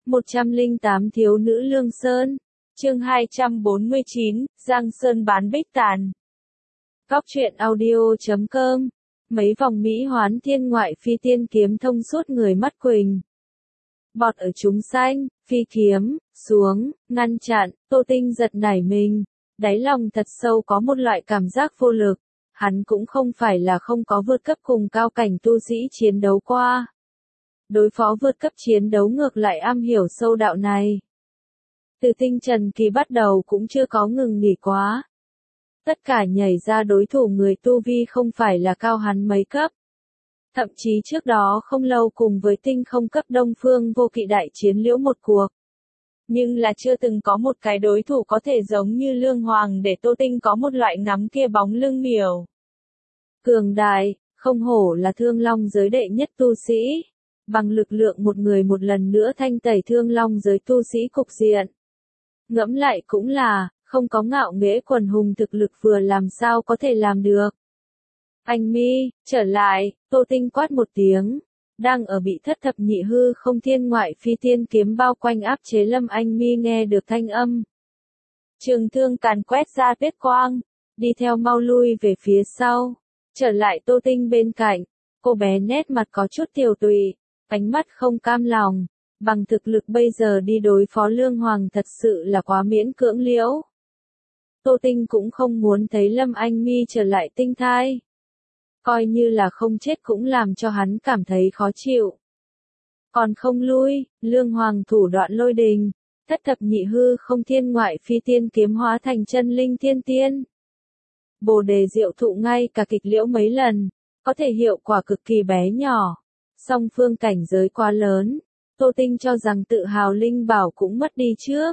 108 Thiếu nữ Lương Sơn. Chương 249, Giang Sơn bán bích tàn. Góc truyện audio.com. Mấy vòng mỹ hoán thiên ngoại phi tiên kiếm thông suốt người mắt quỳnh. Bọt ở chúng xanh, phi kiếm, xuống, ngăn chặn, Tô Tinh giật nảy mình. Đáy lòng thật sâu có một loại cảm giác vô lực. Hắn cũng không phải là không có vượt cấp cùng cao cảnh tu sĩ chiến đấu qua. Đối phó vượt cấp chiến đấu ngược lại am hiểu sâu đạo này. Từ tinh trần kỳ bắt đầu cũng chưa có ngừng nghỉ quá. Tất cả nhảy ra đối thủ người tu vi không phải là cao hắn mấy cấp. Thậm chí trước đó không lâu cùng với tinh không cấp Đông Phương Vô Kỵ đại chiến liễu một cuộc. Nhưng là chưa từng có một cái đối thủ có thể giống như Lương Hoàng để Tô Tinh có một loại ngắm kia bóng lưng miểu. Cường đại, không hổ là Thương Long giới đệ nhất tu sĩ. Bằng lực lượng một người một lần nữa thanh tẩy Thương Long giới tu sĩ cục diện. Ngẫm lại cũng là, không có ngạo nghễ quần hùng thực lực vừa làm sao có thể làm được. Anh mi, trở lại, Tô Tinh quát một tiếng. Đang ở bị thất thập nhị hư không thiên ngoại phi tiên kiếm bao quanh áp chế Lâm Anh mi nghe được thanh âm. Trường thương càn quét ra tuyết quang, đi theo mau lui về phía sau. Trở lại Tô Tinh bên cạnh, cô bé nét mặt có chút tiều tụy, ánh mắt không cam lòng. Bằng thực lực bây giờ đi đối phó Lương Hoàng thật sự là quá miễn cưỡng liễu. Tô Tinh cũng không muốn thấy Lâm Anh mi trở lại tinh thai. Coi như là không chết cũng làm cho hắn cảm thấy khó chịu. Còn không lui, Lương Hoàng thủ đoạn lôi đình, thất thập nhị hư không thiên ngoại phi tiên kiếm hóa thành chân linh thiên tiên. Bồ đề diệu thụ ngay cả kịch liễu mấy lần, có thể hiệu quả cực kỳ bé nhỏ. Song phương cảnh giới quá lớn, Tô Tinh cho rằng tự hào linh bảo cũng mất đi trước.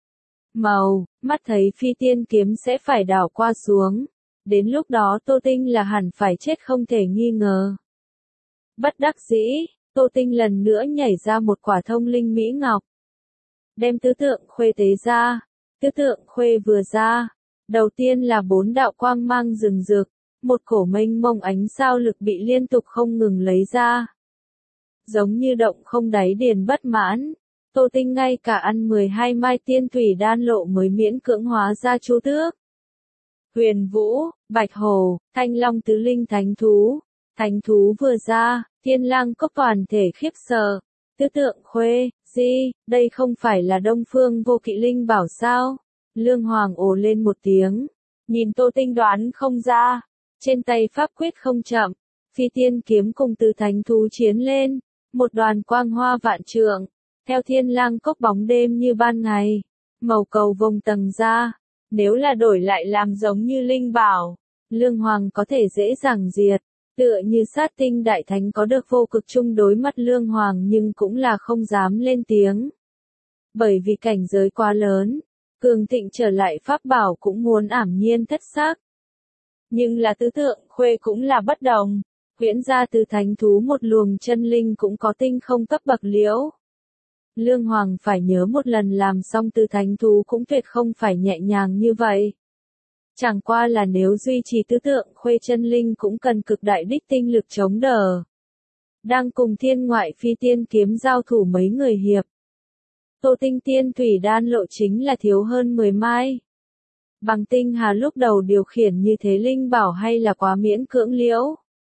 Màu, mắt thấy phi tiên kiếm sẽ phải đảo qua xuống. Đến lúc đó Tô Tinh là hẳn phải chết không thể nghi ngờ. Bất đắc dĩ, Tô Tinh lần nữa nhảy ra một quả thông linh mỹ ngọc. Đem tứ tượng khuê tế ra. Tứ tượng khuê vừa ra. Đầu tiên là 4 đạo quang mang rừng rực. Một cổ mênh mông ánh sao lực bị liên tục không ngừng lấy ra. Giống như động không đáy điền bất mãn. Tô Tinh ngay cả ăn 12 mai tiên thủy đan lộ mới miễn cưỡng hóa ra chu tước. Huyền Vũ, Bạch Hổ, Thanh Long tứ linh thánh thú. Thánh thú vừa ra, Thiên Lang Cốc toàn thể khiếp sợ. Tứ tượng khuê, đây không phải là Đông Phương Vô Kỵ linh bảo sao? Lương Hoàng ồ lên một tiếng. Nhìn Tô Tinh đoán không ra. Trên tay pháp quyết không chậm. Phi tiên kiếm cùng tứ thánh thú chiến lên. Một đoàn quang hoa vạn trượng. Theo Thiên Lang Cốc bóng đêm như ban ngày. Màu cầu vồng tầng ra. Nếu là đổi lại làm giống như linh bảo, Lương Hoàng có thể dễ dàng diệt. Tựa như sát tinh đại thánh có được vô cực chung đối mắt Lương Hoàng nhưng cũng là không dám lên tiếng. Bởi vì cảnh giới quá lớn, cường thịnh trở lại pháp bảo cũng muốn ảm nhiên thất xác. Nhưng là tứ tượng khuê cũng là bất đồng. Huyễn ra từ thánh thú một luồng chân linh cũng có tinh không cấp bậc liễu. Lương Hoàng phải nhớ một lần làm xong từ thánh thú cũng tuyệt không phải nhẹ nhàng như vậy. Chẳng qua là nếu duy trì tứ tượng khuê chân linh cũng cần cực đại đích tinh lực chống đỡ. Đang cùng thiên ngoại phi tiên kiếm giao thủ mấy người hiệp. Tô Tinh tiên thủy đan lộ chính là thiếu hơn 10 mai. Bằng tinh hà lúc đầu điều khiển như thế linh bảo hay là quá miễn cưỡng liễu.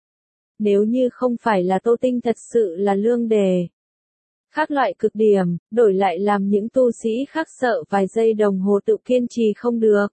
Nếu như không phải là Tô Tinh thật sự là lương đề. Khác loại cực điểm, đổi lại làm những tu sĩ khác sợ vài giây đồng hồ tự kiên trì không được.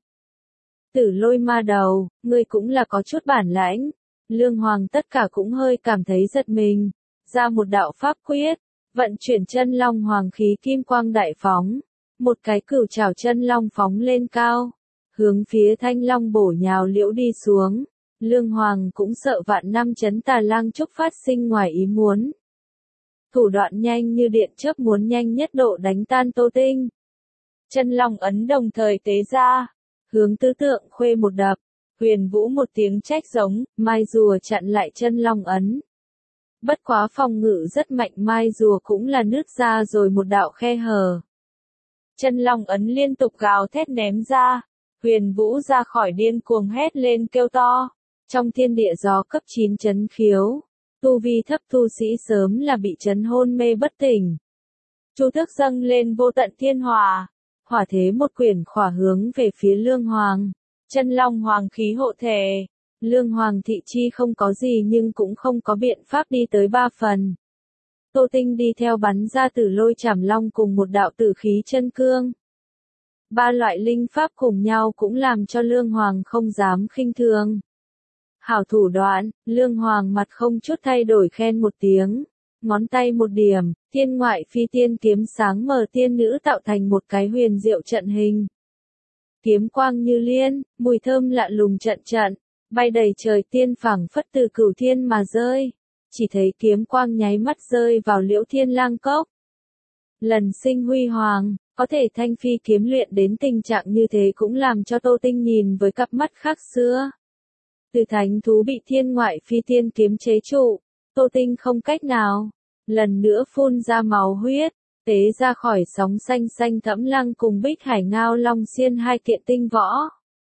Tử Lôi ma đầu, ngươi cũng là có chút bản lãnh. Lương Hoàng tất cả cũng hơi cảm thấy giật mình. Ra một đạo pháp quyết, vận chuyển chân long hoàng khí kim quang đại phóng. Một cái cửu trảo chân long phóng lên cao. Hướng phía thanh long bổ nhào liễu đi xuống. Lương Hoàng cũng sợ vạn năm chấn tà lang trúc phát sinh ngoài ý muốn. Thủ đoạn nhanh như điện chớp muốn nhanh nhất độ đánh tan Tô Tinh. Chân long ấn đồng thời tế ra. Hướng tứ tượng khuê một đập. Huyền Vũ một tiếng trách giống, mai rùa chặn lại chân long ấn. Bất quá phòng ngự rất mạnh, mai rùa cũng là nứt ra rồi một đạo khe hở. Chân long ấn liên tục gào thét ném ra. Huyền Vũ ra khỏi điên cuồng hét lên kêu to. Trong thiên địa gió cấp 9 chấn khiếu. Tu vi thấp tu sĩ sớm là bị chấn hôn mê bất tỉnh. Chu tước dâng lên vô tận thiên hỏa. Hỏa thế một quyển khỏa hướng về phía Lương Hoàng. Chân long hoàng khí hộ thể. Lương Hoàng thị chi không có gì nhưng cũng không có biện pháp đi tới 3 phần. Tô Tinh đi theo bắn ra tử lôi chảm long cùng một đạo tử khí chân cương. 3 loại linh pháp cùng nhau cũng làm cho Lương Hoàng không dám khinh thường. Hảo thủ đoạn, Lương Hoàng mặt không chút thay đổi khen một tiếng. Ngón tay một điểm, thiên ngoại phi tiên kiếm sáng mờ tiên nữ tạo thành một cái huyền diệu trận hình. Kiếm quang như liên, mùi thơm lạ lùng trận trận, bay đầy trời tiên phảng phất từ cửu thiên mà rơi. Chỉ thấy kiếm quang nháy mắt rơi vào Liễu Thiên Lang cốc. Lần sinh huy hoàng, có thể thanh phi kiếm luyện đến tình trạng như thế cũng làm cho Tô Tinh nhìn với cặp mắt khác xưa. Từ thánh thú bị thiên ngoại phi tiên kiếm chế trụ, Tô Tinh không cách nào, lần nữa phun ra máu huyết, tế ra khỏi sóng xanh xanh thẫm lăng cùng Bích Hải Ngao Long Xiên 2 kiện tinh võ.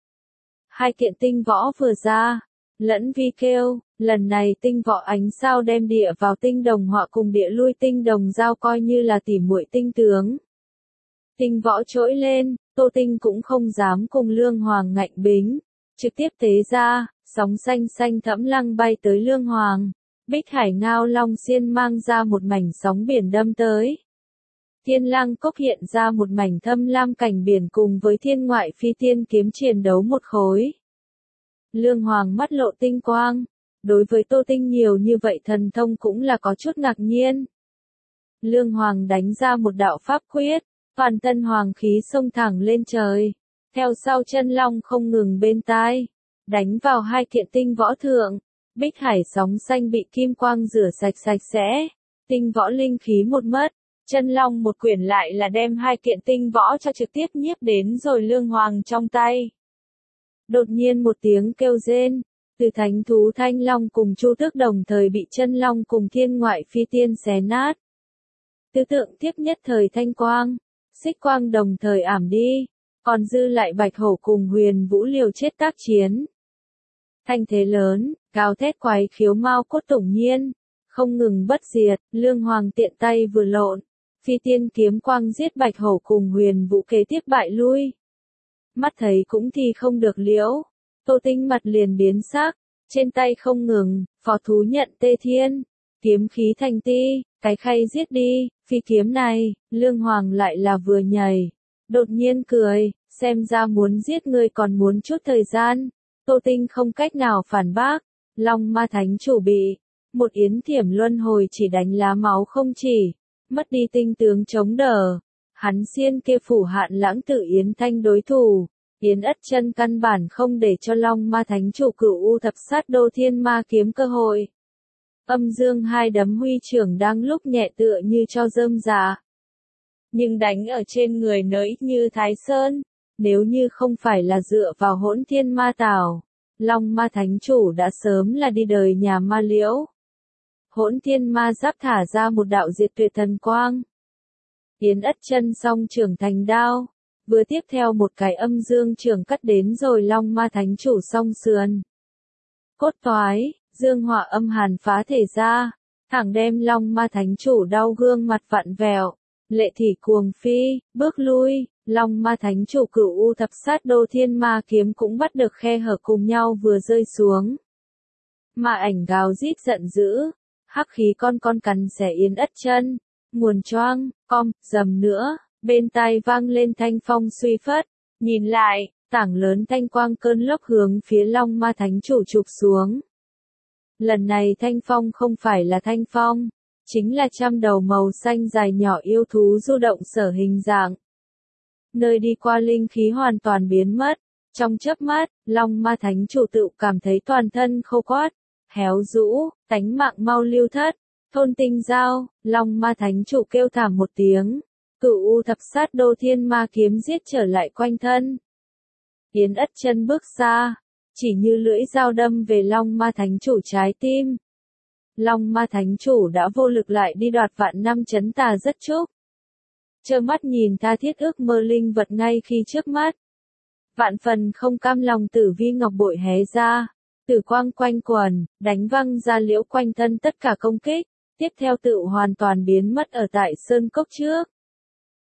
2 kiện tinh võ vừa ra, lẫn vi kêu, lần này tinh võ ánh sao đem địa vào tinh đồng họa cùng địa lui tinh đồng giao coi như là tỉ muội tinh tướng. Tinh võ trỗi lên, Tô Tinh cũng không dám cùng Lương Hoàng ngạnh bính, trực tiếp tế ra, sóng xanh xanh thẫm lăng bay tới Lương Hoàng. Bích Hải Ngao Long Xiên mang ra một mảnh sóng biển đâm tới. Thiên Lang cốc hiện ra một mảnh thâm lam cảnh biển cùng với thiên ngoại phi tiên kiếm chiến đấu một khối. Lương Hoàng mắt lộ tinh quang, đối với Tô Tinh nhiều như vậy thần thông cũng là có chút ngạc nhiên. Lương Hoàng đánh ra một đạo pháp quyết, toàn thân hoàng khí xông thẳng lên trời, theo sau chân long không ngừng bên tai, đánh vào 2 kiện tinh võ thượng. Bích Hải sóng xanh bị kim quang rửa sạch sạch sẽ, tinh võ linh khí một mất, chân long một quyển lại là đem 2 kiện tinh võ cho trực tiếp nhiếp đến rồi Lương Hoàng trong tay. Đột nhiên một tiếng kêu rên, từ thánh thú thanh long cùng chu tước đồng thời bị chân long cùng thiên ngoại phi tiên xé nát. Tư tượng tiếp nhất thời thanh quang, xích quang đồng thời ảm đi, còn dư lại bạch hổ cùng huyền vũ liều chết tác chiến. Thanh thế lớn, gào thét quái khiếu mau cốt tổng nhiên, không ngừng bất diệt, Lương Hoàng tiện tay vừa lộn, phi tiên kiếm quang giết bạch hổ cùng huyền vũ kế tiếp bại lui. Mắt thấy cũng thì không được liễu, Tô Tinh mặt liền biến sắc, trên tay không ngừng, phó thú nhận tê thiên, kiếm khí thành ti, cái khay giết đi, phi kiếm này, Lương Hoàng lại là vừa nhảy, đột nhiên cười, xem ra muốn giết người còn muốn chút thời gian. Tô Tinh không cách nào phản bác, Long Ma Thánh chủ bị một yến thiểm luân hồi chỉ đánh lá máu không chỉ, mất đi tinh tướng chống đỡ. Hắn xiên kia phủ hạn lãng tử Yến Thanh đối thủ, Yến Ất Chân căn bản không để cho Long Ma Thánh chủ cửu u thập sát đô thiên ma kiếm cơ hội. Âm dương 2 đấm huy trưởng đang lúc nhẹ tựa như cho rơm rạ. Nhưng đánh ở trên người nó ít như Thái Sơn. Nếu như không phải là dựa vào hỗn thiên ma tảo, Long Ma Thánh chủ đã sớm là đi đời nhà ma liễu. Hỗn thiên ma giáp thả ra một đạo diệt tuyệt thần quang. Yến Ất Chân song trưởng thành đao, vừa tiếp theo một cái âm dương trưởng cắt đến rồi Long Ma Thánh chủ song sườn. Cốt toái, dương hỏa âm hàn phá thể ra, thẳng đem Long Ma Thánh chủ đau gương mặt vặn vẹo, lệ thỉ cuồng phi, bước lui. Long Ma Thánh chủ cửu u thập sát đô thiên ma kiếm cũng bắt được khe hở cùng nhau vừa rơi xuống. Ma ảnh gào rít giận dữ, hắc khí con cắn xẻ Yến Ất Chân, nguồn choang, dầm nữa, bên tai vang lên thanh phong suy phất, nhìn lại, tảng lớn thanh quang cơn lốc hướng phía Long Ma Thánh chủ chụp xuống. Lần này thanh phong không phải là thanh phong, chính là trăm đầu màu xanh dài nhỏ yêu thú du động sở hình dạng. Nơi đi qua linh khí hoàn toàn biến mất, trong chớp mắt, Long Ma Thánh chủ tự cảm thấy toàn thân khô quắt, héo rũ, tánh mạng mau lưu thất, thôn tinh giao, Long Ma Thánh chủ kêu thảm một tiếng, cửu u thập sát đô thiên ma kiếm giết trở lại quanh thân. Yến Ất Chân bước xa, chỉ như lưỡi dao đâm về Long Ma Thánh chủ trái tim. Long Ma Thánh chủ đã vô lực lại đi đoạt vạn năm chấn tà rất chúc. Trơ mắt nhìn tha thiết ước mơ linh vật ngay khi trước mắt. Vạn phần không cam lòng tử vi ngọc bội hé ra, tử quang quanh quần, đánh văng ra liễu quanh thân tất cả công kích, tiếp theo tự hoàn toàn biến mất ở tại sơn cốc trước.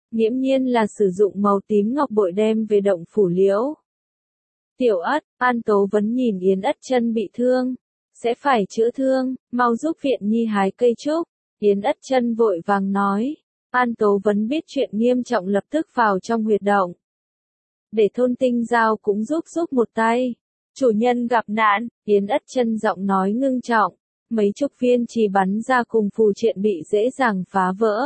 nghiễm nhiên là sử dụng màu tím ngọc bội đem về động phủ Liễu. Tiểu Ất, An Tố Vấn nhìn Yến Ất Chân bị thương, sẽ phải chữa thương, mau giúp viện nhi hái cây trúc. Yến Ất Chân vội vàng nói. An Tố Vấn biết chuyện nghiêm trọng lập tức vào trong huyệt động. Để Thôn Tinh Giao cũng giúp một tay. Chủ nhân gặp nạn, Yến Ất Chân giọng nói ngưng trọng. Mấy chục viên chỉ bắn ra cùng phù triện bị dễ dàng phá vỡ.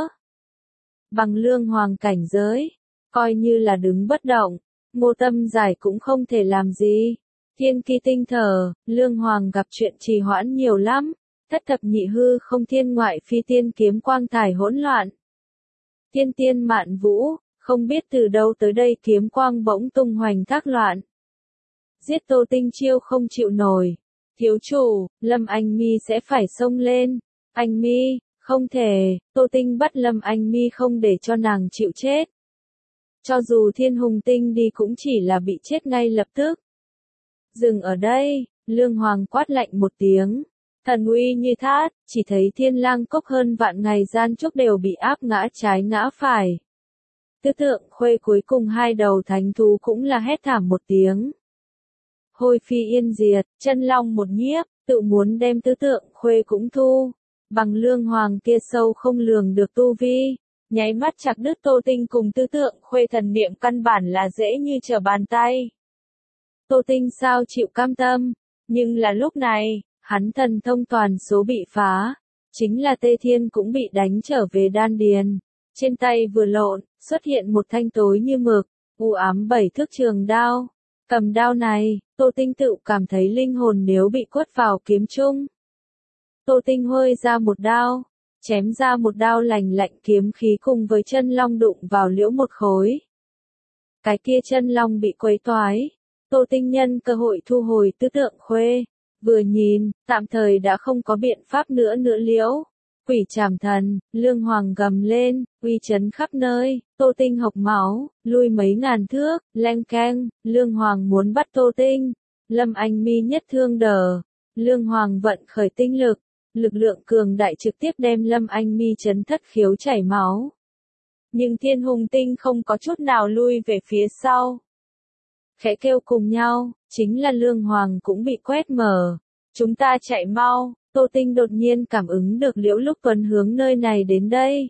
Bằng lương hoàng cảnh giới, coi như là đứng bất động, Ngô Tâm Giải cũng không thể làm gì. Thiên Kỳ Tinh thở, lương hoàng gặp chuyện trì hoãn nhiều lắm. Thất thập nhị hư không thiên ngoại phi tiên kiếm quang thải hỗn loạn. Tiên tiên mạn vũ, không biết từ đâu tới đây kiếm quang bỗng tung hoành thác loạn. Giết Tô Tinh Chiêu không chịu nổi. Thiếu chủ, Lâm Anh Mi sẽ phải xông lên. Anh Mi, không thể, Tô Tinh bắt Lâm Anh Mi không để cho nàng chịu chết. Cho dù Thiên Hùng Tinh đi cũng chỉ là bị chết ngay lập tức. Dừng ở đây, Lương Hoàng quát lạnh một tiếng. Thần uy như thát, chỉ thấy Thiên Lang Cốc hơn vạn ngày gian chúc đều bị áp ngã trái ngã phải. Tứ Tượng Khuê cuối cùng hai đầu thánh thú cũng là hét thảm một tiếng. Hôi phi yên diệt, Chân Long một nhiếp, tự muốn đem Tứ Tượng Khuê cũng thu. Bằng Lương Hoàng kia sâu không lường được tu vi, nháy mắt chặt đứt Tô Tinh cùng Tứ Tượng Khuê thần niệm căn bản là dễ như trở bàn tay. Tô Tinh sao chịu cam tâm, nhưng là lúc này, hắn thần thông toàn số bị phá, chính là Tê Thiên cũng bị đánh trở về đan điền. Trên tay vừa lộn, xuất hiện một thanh tối như mực, u ám 7 thước trường đao. Cầm đao này, Tô Tinh tự cảm thấy linh hồn nếu bị quất vào kiếm chung. Tô Tinh hơi ra một đao, chém ra một đao lành lạnh kiếm khí cùng với chân long đụng vào liễu một khối. Cái kia chân long bị quấy toái, Tô Tinh nhân cơ hội thu hồi Tứ Tượng Khuê. Vừa nhìn, tạm thời đã không có biện pháp nữa liễu. Quỷ Trảm Thần, Lương Hoàng gầm lên, uy chấn khắp nơi, Tô Tinh hộc máu, lui mấy ngàn thước, leng keng, Lương Hoàng muốn bắt Tô Tinh. Lâm Anh Mi nhất thương đờ, Lương Hoàng vận khởi tinh lực, lực lượng cường đại trực tiếp đem Lâm Anh Mi chấn thất khiếu chảy máu. Nhưng Thiên Hùng Tinh không có chút nào lui về phía sau. Khẽ kêu cùng nhau, chính là Lương Hoàng cũng bị quét mở. Chúng ta chạy mau, Tô Tinh đột nhiên cảm ứng được Liễu Lúc Tuấn hướng nơi này đến đây.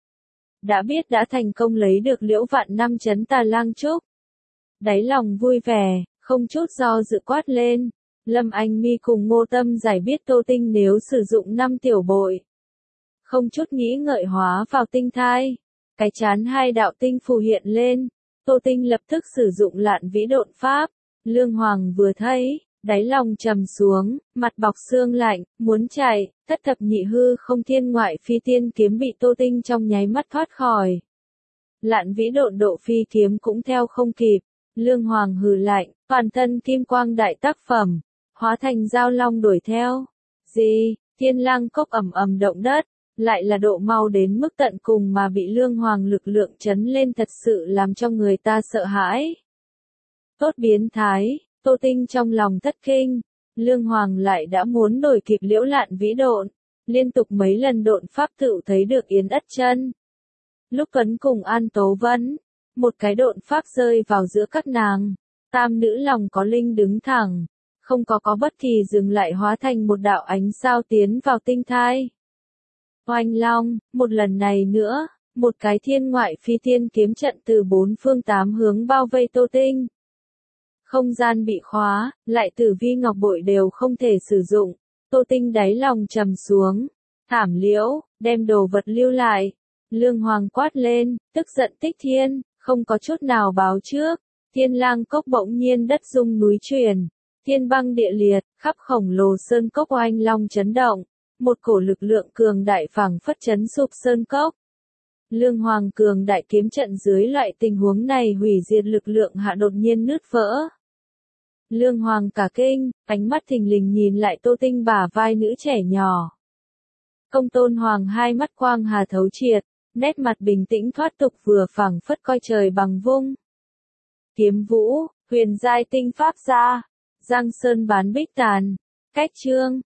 Đã biết đã thành công lấy được Liễu Vạn Năm chấn Tà Lang Trúc. Đáy lòng vui vẻ, không chút do dự quát lên. Lâm Anh Mi cùng Ngô Tâm Giải biết Tô Tinh nếu sử dụng 5 tiểu bội. Không chút nghĩ ngợi hóa vào tinh thai. Cái chán hai đạo tinh phù hiện lên. Tô Tinh lập tức sử dụng Lạn Vĩ Độn Pháp. Lương Hoàng vừa thấy, đáy lòng trầm xuống, mặt bọc xương lạnh, muốn chạy, thất thập nhị hư không thiên ngoại phi tiên kiếm bị Tô Tinh trong nháy mắt thoát khỏi. Lạn Vĩ Độn Độ phi kiếm cũng theo không kịp. Lương Hoàng hừ lạnh, toàn thân kim quang đại tác phẩm, hóa thành dao long đuổi theo. Gì, Thiên Lang Cốc ầm ầm động đất, lại là độ mau đến mức tận cùng mà bị Lương Hoàng lực lượng chấn lên thật sự làm cho người ta sợ hãi. Tốt biến thái, Tô Tinh trong lòng thất kinh, Lương Hoàng lại đã muốn đổi kịp Liễu Lạn Vĩ Độn, liên tục mấy lần độn pháp tự thấy được Yến Ất Chân. Lúc Tuấn cùng An Tố Vấn, một cái độn pháp rơi vào giữa các nàng, tam nữ lòng có linh đứng thẳng, không có bất kỳ dừng lại hóa thành một đạo ánh sao tiến vào tinh thai. Oanh long, một lần này nữa, một cái thiên ngoại phi tiên kiếm trận từ 4 phương 8 hướng bao vây Tô Tinh. Không gian bị khóa, lại tử vi ngọc bội đều không thể sử dụng. Tô Tinh đáy lòng trầm xuống. Thảm Liễu, đem đồ vật lưu lại. Lương Hoàng quát lên, tức giận Tích Thiên, không có chút nào báo trước. Thiên Lang Cốc bỗng nhiên đất rung núi chuyển. Thiên băng địa liệt, khắp khổng lồ sơn cốc oanh long chấn động. Một cổ lực lượng cường đại phảng phất chấn sụp sơn cốc. Lương Hoàng cường đại kiếm trận dưới loại tình huống này hủy diệt lực lượng hạ đột nhiên nứt vỡ. Lương Hoàng cả kinh, ánh mắt thình lình nhìn lại Tô Tinh bả vai nữ trẻ nhỏ. Công Tôn Hoàng hai mắt quang hà thấu triệt, nét mặt bình tĩnh thoát tục vừa phảng phất coi trời bằng vung. Kiếm vũ, huyền giai tinh pháp gia, Giang Sơn bán bích tàn, cách chương.